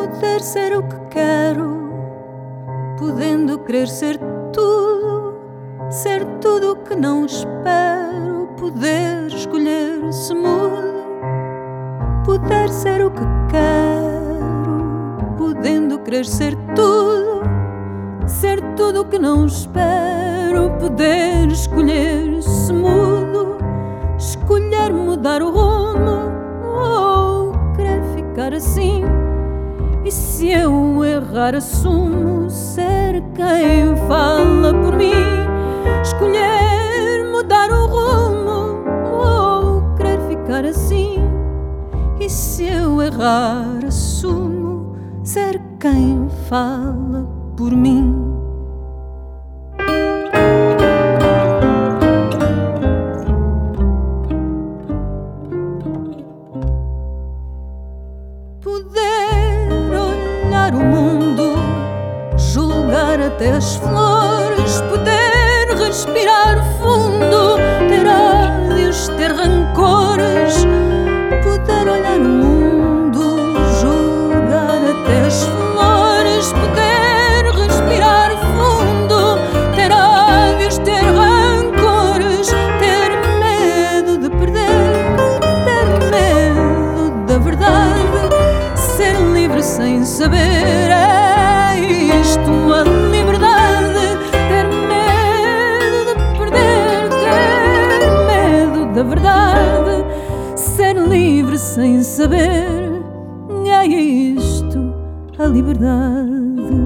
Poder ser o que quero, podendo querer ser tudo o que não espero, poder escolher se mudo. Poder ser o que quero, podendo querer ser tudo o que não espero, poder escolher se mudo. Escolher mudar o rumo ou querer ficar assim. E se eu errar, assumo ser quem fala por mim. Escolher mudar o rumo ou querer ficar assim. E se eu errar, assumo ser quem fala por mim. Poder olhar o mundo, julgar até as flores, poder respirar fundo, ter ódios, ter rancores. Poder olhar o mundo, julgar até as flores, poder respirar fundo, ter ódios, ter rancores, ter medo de perder, ter medo da verdade. Ser livre sem saber, é isto a liberdade. Ter medo de perder, ter medo da verdade. Ser livre sem saber, é isto a liberdade.